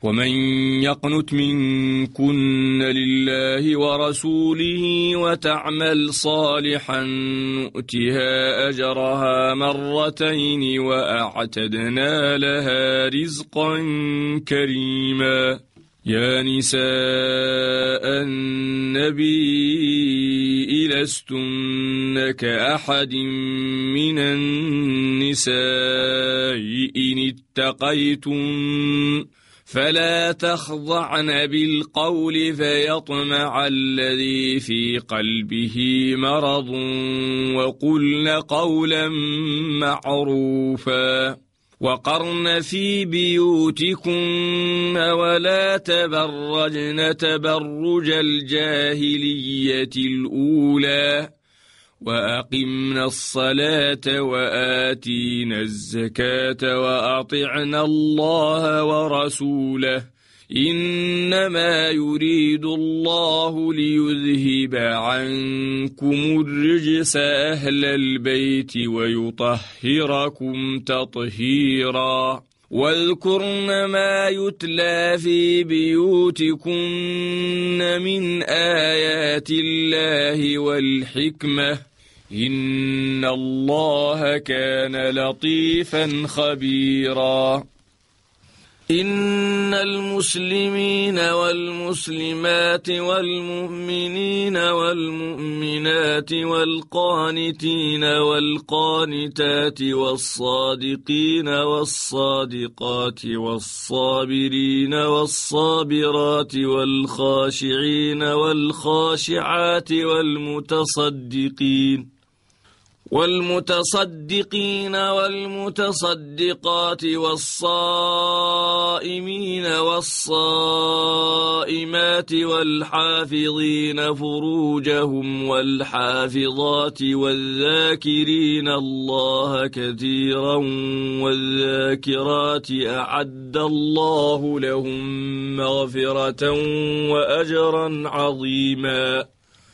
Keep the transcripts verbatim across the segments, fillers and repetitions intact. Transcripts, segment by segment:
ومن يقنت منكن لله ورسوله وتعمل صالحا نؤتها أجرها مرتين وأعتدنا لها رزقا كريما. يا نساء النبي لستن كأحد من النساء إن اتقيتن فلا تخضعن بالقول فيطمع الذي في قلبه مرض وقلن قولا معروفا. وقرن في بيوتكن ولا تبرجن تبرج الجاهلية الأولى وأقمنا الصلاة وآتينا الزكاة وأطعنا الله ورسوله إنما يريد الله ليذهب عنكم الرجس أهل البيت ويطهركم تطهيرا. واذكرن ما يتلى في بيوتكن من آيات الله والحكمة إن الله كان لطيفا خبيرا. إن المسلمين والمسلمات والمؤمنين والمؤمنات والقانتين والقانتات والصادقين والصادقات والصابرين والصابرات والخاشعين والخاشعات والمتصدقين والمتصدقين والمتصدقات والصائمين والصائمات والحافظين فروجهم والحافظات والذاكرين الله كثيرا والذاكرات أعد الله لهم مغفرة وأجرا عظيما.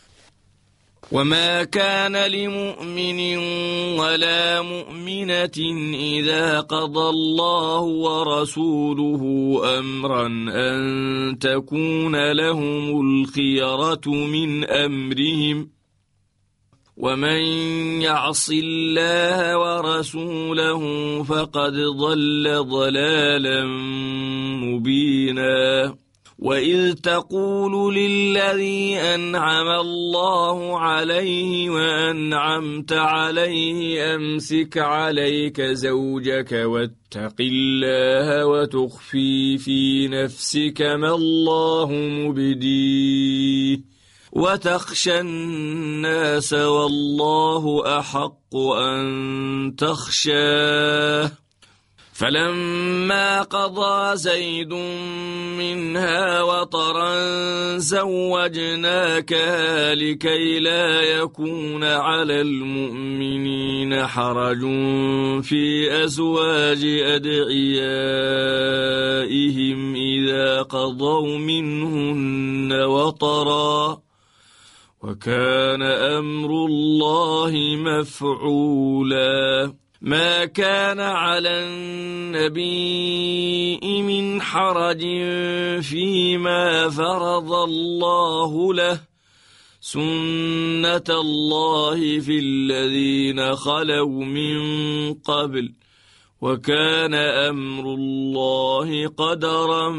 وما كان لمؤمن ولا مؤمنة إذا قضى الله ورسوله أمرا أن تكون لهم الخيرة من أمرهم ومن يعص الله ورسوله فقد ضل ضلالا مبينا. وإذ تقول للذي أنعم الله عليه وأنعمت عليه أمسك عليك زوجك واتق الله وتخفي في نفسك ما الله مبديه وتخشى الناس والله أحق أن تخشاه. فلما قضى زيد منها وطرا زوجناكها لكي لا يكون على المؤمنين حرج في أزواج أدعيائهم إذا قضوا منهن وطرا وكان أمر الله مفعولا. ما كان على النبي من حرج فيما فرض الله له سنة الله في الذين خلوا من قبل وكان أمر الله قدرا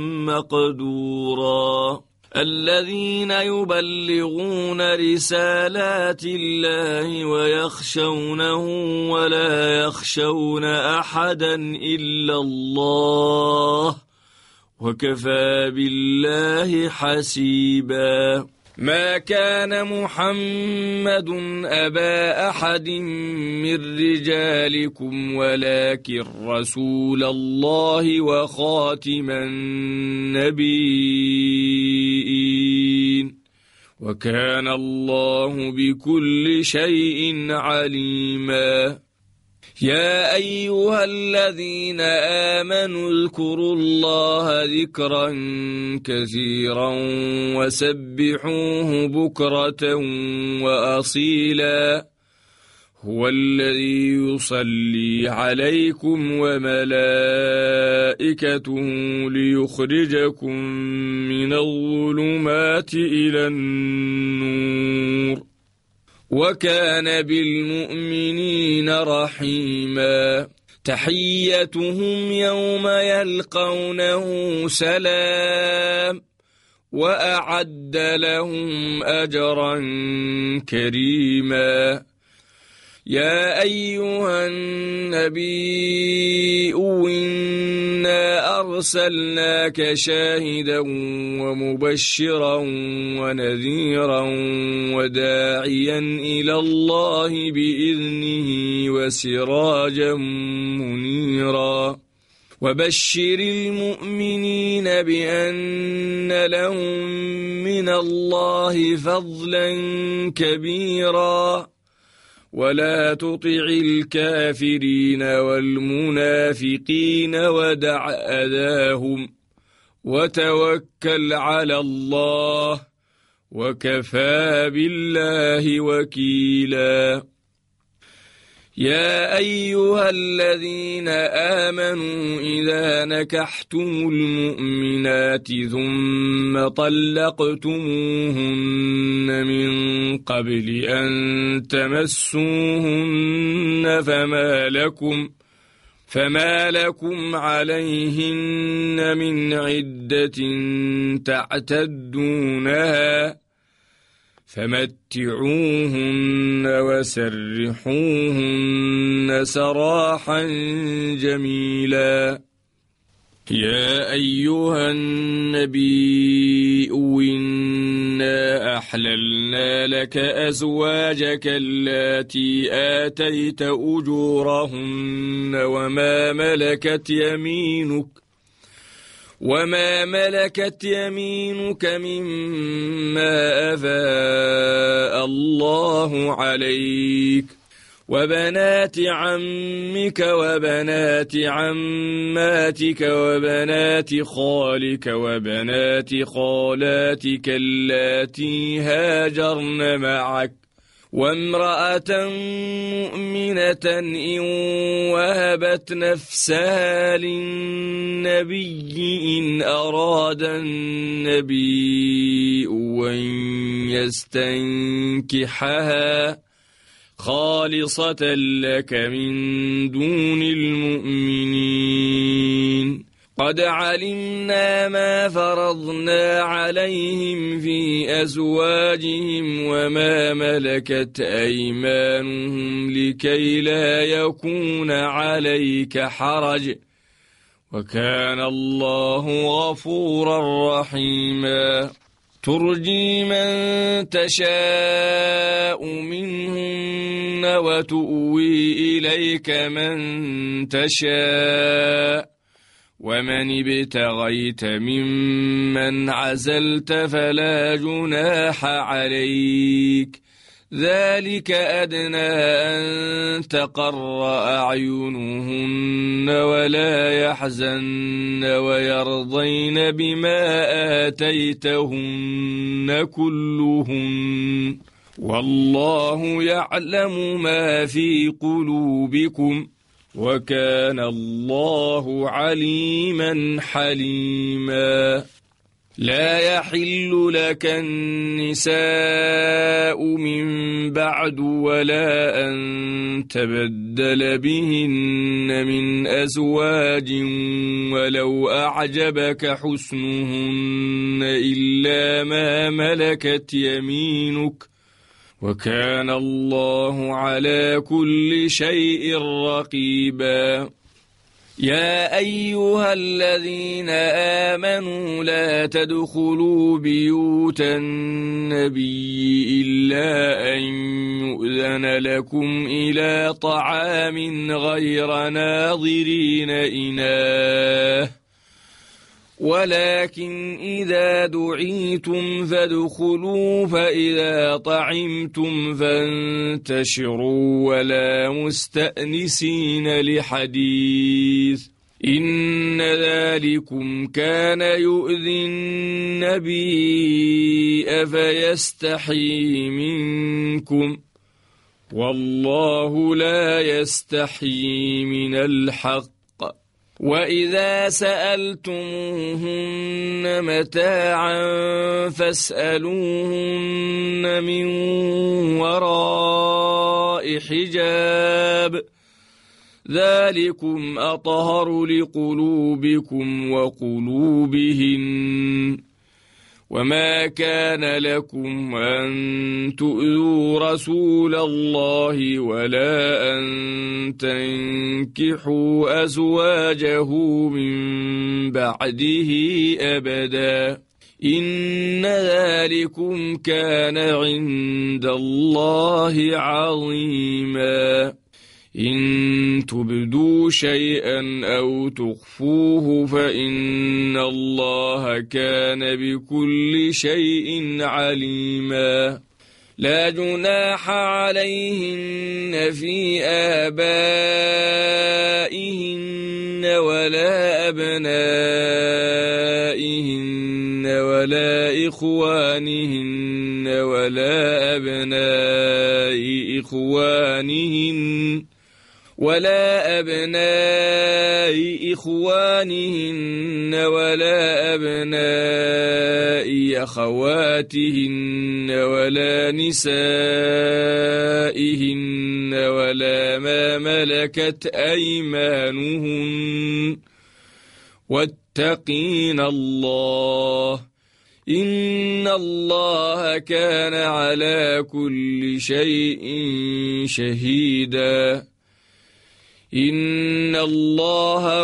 مقدورا. الذين يبلغون رسالات الله ويخشونه ولا يخشون أحدا إلا الله وكفى بالله حسيبا. ما كان محمد أبا أحد من رجالكم ولكن رسول الله وخاتم النبيين وكان الله بكل شيء عليما. يا أيها الذين آمنوا اذكروا الله ذكرا كثيرا وسبحوه بكرة وأصيلا هو الذي يصلي عليكم وملائكته ليخرجكم من الظلمات إلى النور وكان بالمؤمنين رحيما تحيتهم يوم يلقونه سلام وأعد لهم أجرا كريما يا أيها النبي إنا أرسلناك شاهدا ومبشرا ونذيرا وداعيا إلى الله بإذنه وسراجا منيرا وبشر المؤمنين بأن لهم من الله فضلا كبيرا ولا تطع الكافرين والمنافقين ودع أذاهم وتوكل على الله وكفى بالله وكيلا يا أيها الذين آمنوا إذا نكحتم المؤمنات ثم طلقتموهن من قبل أن تمسوهن فما لكم فما لكم عليهن من عدة تعتدونها فمتعوهن وسرحوهن سراحا جميلا يا أيها النبي إنا أحللنا لك أزواجك اللاتي آتيت أجورهن وما ملكت يمينك وما ملكت يمينك مما أفاء الله عليك وبنات عمك وبنات عماتك وبنات خالك وبنات خالاتك اللاتي هاجرن معك وامرأة مؤمنة إن وهبت نفسها للنبي إن أراد النبي أن يستنكحها خالصة لك من دون المؤمنين قد علمنا ما فرضنا عليهم في أزواجهم وما ملكت أيمانهم لكي لا يكون عليك حرج وكان الله غفورا رحيما ترجي من تشاء منهن وتؤوي إليك من تشاء ومن ابتغيت ممن عزلت فلا جناح عليك ذلك أدنى أن تقر أعينهن ولا يحزن ويرضين بما آتيتهن كلهن والله يعلم ما في قلوبكم وكان الله عليما حليما لا يحل لك النساء من بعد ولا أن تبدل بهن من أزواج ولو أعجبك حسنهن إلا ما ملكت يمينك وكان الله على كل شيء رقيبا يا أيها الذين آمنوا لا تدخلوا بيوت النبي إلا أن يؤذن لكم إلى طعام غير ناظرين إناه ولكن إذا دعيتم فادخلوا فإذا طعمتم فانتشروا ولا مستأنسين لحديث إن ذلكم كان يؤذي النبي فيستحيي منكم والله لا يستحيي من الحق وإذا سألتموهن متاعا فاسألوهن من وراء حجاب ذلكم أطهر لقلوبكم وقلوبهن وما كان لكم أن تؤذوا رسول الله ولا أن تنكحوا أزواجه من بعده أبدا إن ذلكم كان عند الله عظيما إن تبدوا شيئا أو تخفوه فإن الله كان بكل شيء عليما لا جناح عليهن في آبائهن ولا أبنائهن ولا إخوانهن ولا أبناء إخوانهن ولا أبناء إخوانهن ولا أبناء أخواتهن ولا نسائهن ولا ما ملكت أيمانهن واتقين الله إن الله كان على كل شيء شهيدا إن الله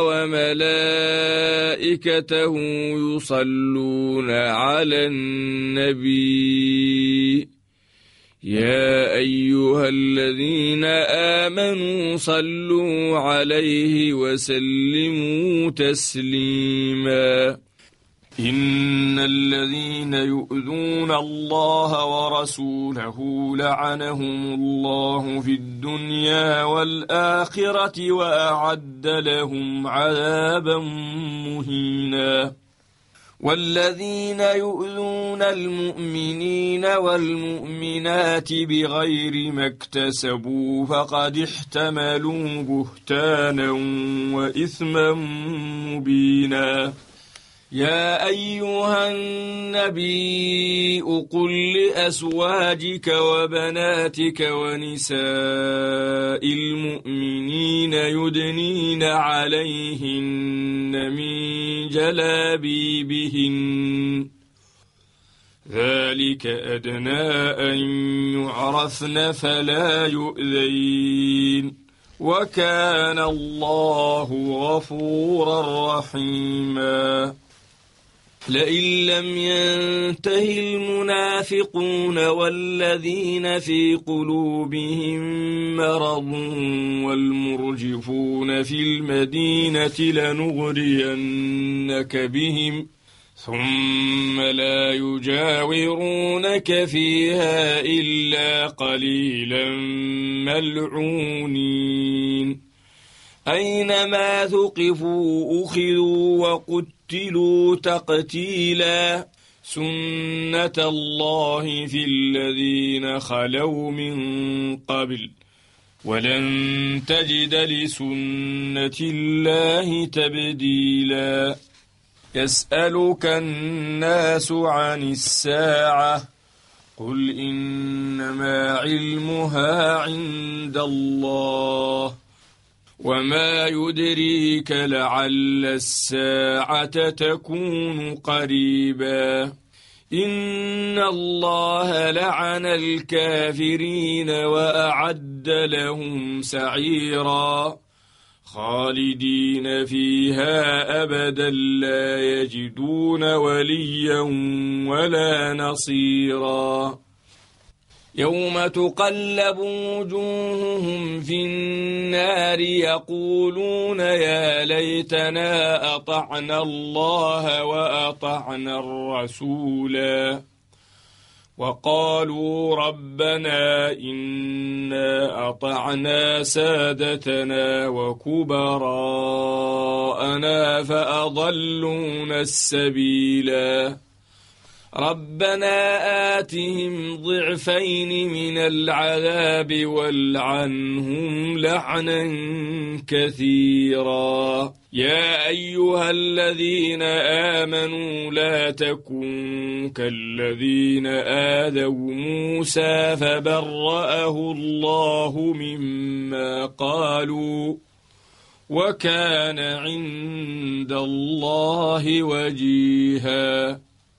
وملائكته يصلون على النبي يا أيها الذين آمنوا صلوا عليه وسلموا تسليما إن الذين يؤذون الله ورسوله لعنهم الله في الدنيا والآخرة وأعد لهم عذابا مهينا والذين يؤذون المؤمنين والمؤمنات بغير ما اكتسبوا فقد احتملوا بهتانا وإثما مبينا يا أيها النبي قل لأزواجك وبناتك ونساء المؤمنين يدنين عليهن من جلابيبهن ذلك أدنى أن يعرفن فلا يؤذين وكان الله غفورا رحيما لئن لم ينته المنافقون والذين في قلوبهم مرض والمرجفون في المدينة لنغرينك بهم ثم لا يجاورونك فيها إلا قليلا ملعونين أينما ثقفوا أخذوا وقتلوا تقتيلا سنة الله في الذين خلوا من قبل ولن تجد لسنة الله تبديلا يسألك الناس عن الساعة قل إنما علمها عند الله وما يدريك لعل الساعة تكون قريبا إن الله لعن الكافرين وأعد لهم سعيرا خالدين فيها أبدا لا يجدون وليا ولا نصيرا يوم تقلب وجوههم في النار يقولون يا ليتنا أطعنا الله وأطعنا الرسولا وقالوا ربنا إنا أطعنا سادتنا وكبراءنا فأضلونا السبيلا ربنا آتهم ضعفين من العذاب والعنهم لعنا كثيرا يا أيها الذين آمنوا لا تكونوا كالذين آذوا موسى فبرأه الله مما قالوا وكان عند الله وجيها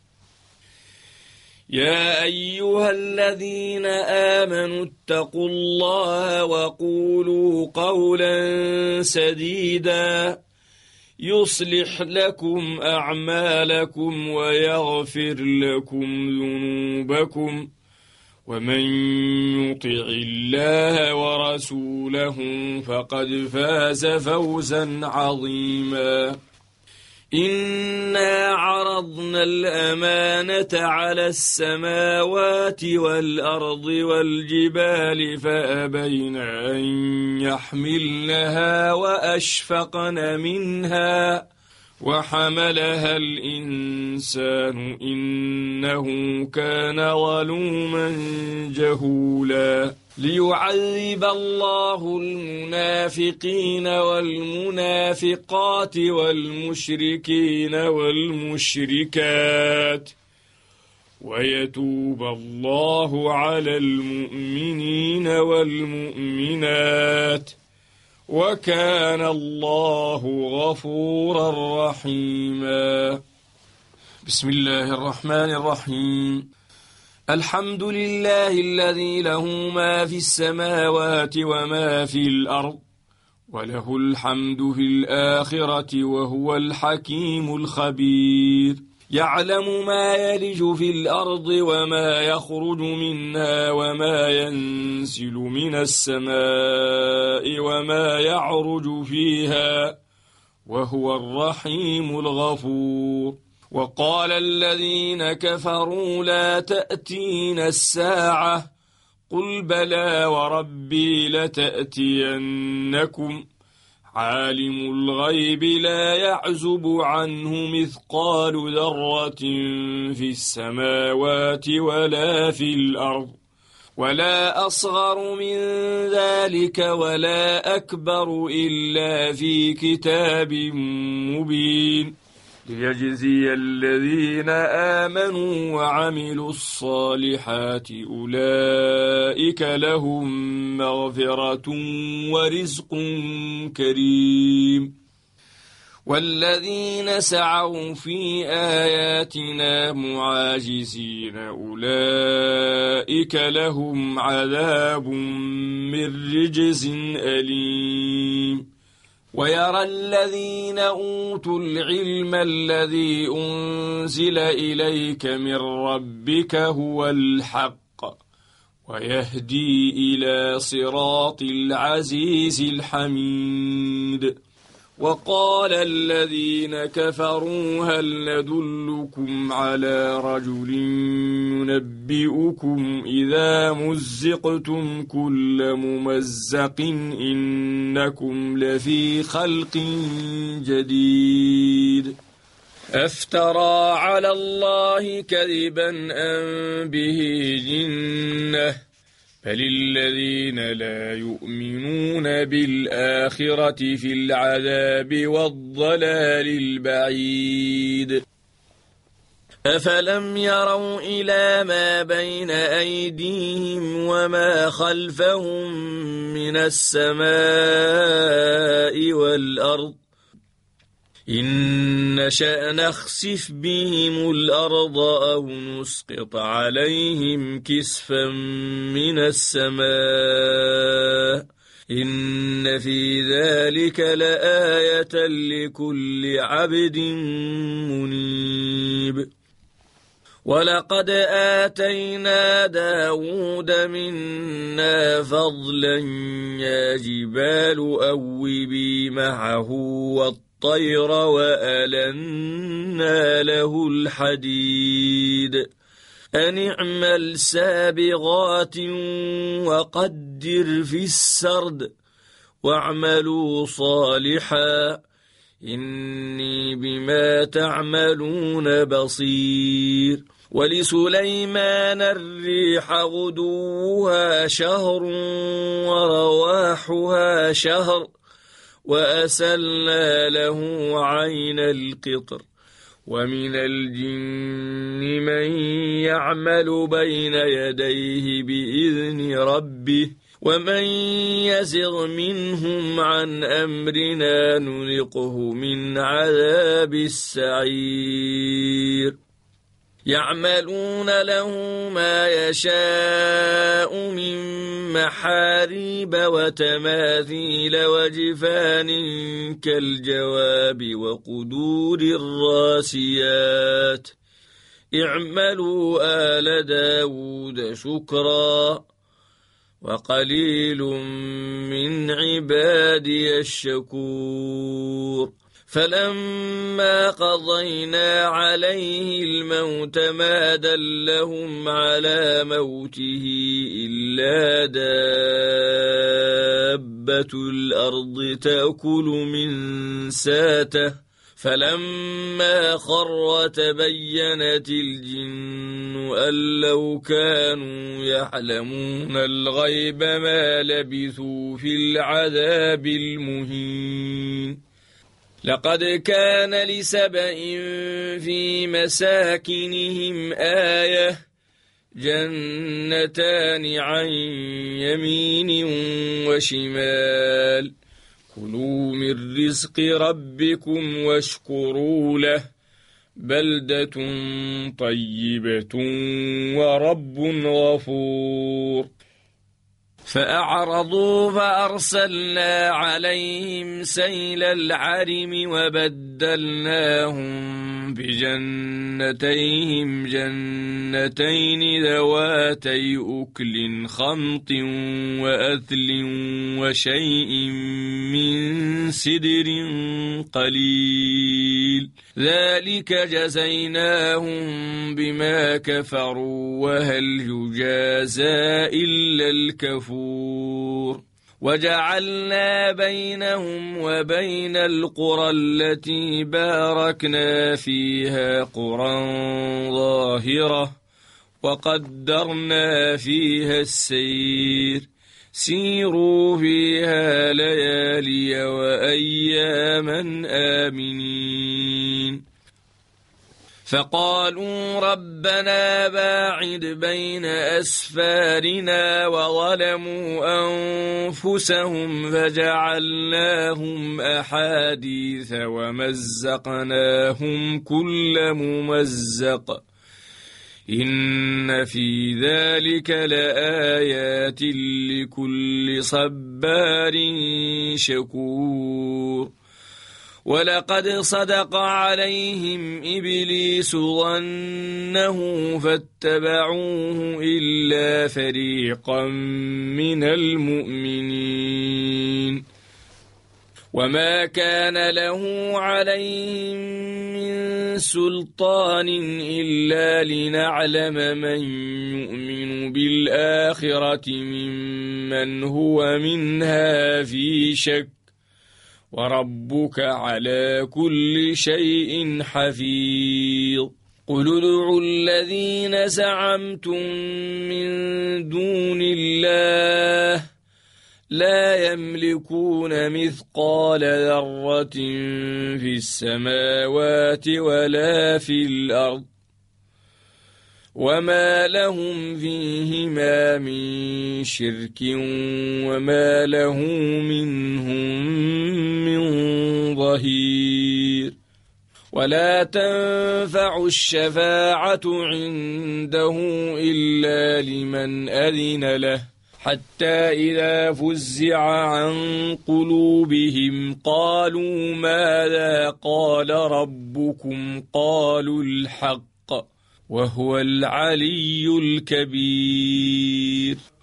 يا أيها الذين آمنوا اتقوا الله وقولوا قولا سديدا يصلح لكم أعمالكم ويغفر لكم ذنوبكم ومن يطع الله ورسوله فقد فاز فوزا عظيما إنا عرضنا الأمانة على السماوات والأرض والجبال فأبين أن يحملنها وأشفقن منها وحملها الإنسان إنه كان ظلوما جهولا ليعذب الله المنافقين والمنافقات والمشركين والمشركات ويتوب الله على المؤمنين والمؤمنات وكان الله غفورا رحيما بسم الله الرحمن الرحيم الحمد لله الذي له ما في السماوات وما في الأرض وله الحمد في الآخرة وهو الحكيم الخبير يعلم ما يلج في الأرض وما يخرج منها وما ينزل من السماء وما يعرج فيها وهو الرحيم الغفور وقال الذين كفروا لا تأتينا الساعة قل بلى وربي لتأتينكم عالم الغيب لا يعزب عنه مثقال ذرة في السماوات ولا في الأرض ولا أصغر من ذلك ولا أكبر إلا في كتاب مبين ليجزي الذين آمنوا وعملوا الصالحات أولئك لهم مغفرة ورزق كريم والذين سعوا في آياتنا معاجزين أولئك لهم عذاب من رجز أليم ويرى الذين أوتوا العلم الذي أنزل إليك من ربك هو الحق ويهدي إلى صراط العزيز الحميد وقال الذين كفروا هل ندلكم على رجل ينبئكم إذا مزقتم كل ممزق إنكم لفي خلق جديد أفترى على الله كذبا أم به جنة بل الذين لا يؤمنون بالآخرة في العذاب والضلال البعيد أفلم يروا إلى ما بين أيديهم وما خلفهم من السماء والأرض إن نشأ نخسف بهم الأرض أو نسقط عليهم كسفا من السماء إن في ذلك لآية لكل عبد منيب ولقد آتينا داود منا فضلا يا جبال أوبي معه والطير وألنا له الحديد أن اعمل سابغات وقدر في السرد واعملوا صالحا إني بما تعملون بصير ولسليمان الريح غدوها شهر ورواحها شهر وأسلنا له عين القطر ومن الجن من يعمل بين يديه بإذن ربه ومن يزغ منهم عن أمرنا نذقه من عذاب السعير يعملون له ما يشاء من محاريب وتماثيل وجفان كالجواب وقدور الراسيات اعملوا آل داود شكرا وقليل من عبادي الشكور فلما قضينا عليه الموت ما دلهم على موته إلا دابة الأرض تأكل من ساته فلما خر تبينت الجن أن لو كانوا يعلمون الغيب ما لبثوا في العذاب المهين لقد كان لسبإ في مساكنهم آية جنتان عن يمين وشمال كلوا من رزق ربكم واشكروا له بلدة طيبة ورب غفور فأعرضوا فأرسلنا عليهم سيل العرم وبدلناهم بجنتيهم جنتين ذواتي أكل خمط وأثل وشيء من سدر قليل ذلك جزيناهم بما كفروا وهل يجازى إلا الكفور وجعلنا بينهم وبين القرى التي باركنا فيها قرى ظاهرة وقدرنا فيها السير سيروا فيها ليالي وأياما آمنين فقالوا ربنا باعد بين أسفارنا وظلموا أنفسهم فجعلناهم أحاديث ومزقناهم كل ممزق إن في ذلك لآيات لكل صبار شكور ولقد صدق عليهم إبليس ظنه فاتبعوه إلا فريقا من المؤمنين وما كان له عليهم من سلطان إلا لنعلم من يؤمن بالآخرة ممن هو منها في شك وربك على كل شيء حفيظ قل ادعوا الذين زعمتم من دون الله لا يملكون مثقال ذرة في السماوات ولا في الأرض وما لهم فيهما من شرك وما له منهم من ظهير ولا تنفع الشفاعة عنده إلا لمن أذن له حتى إذا فزع عن قلوبهم قالوا ماذا قال ربكم قالوا الحق وهو العلي الكبير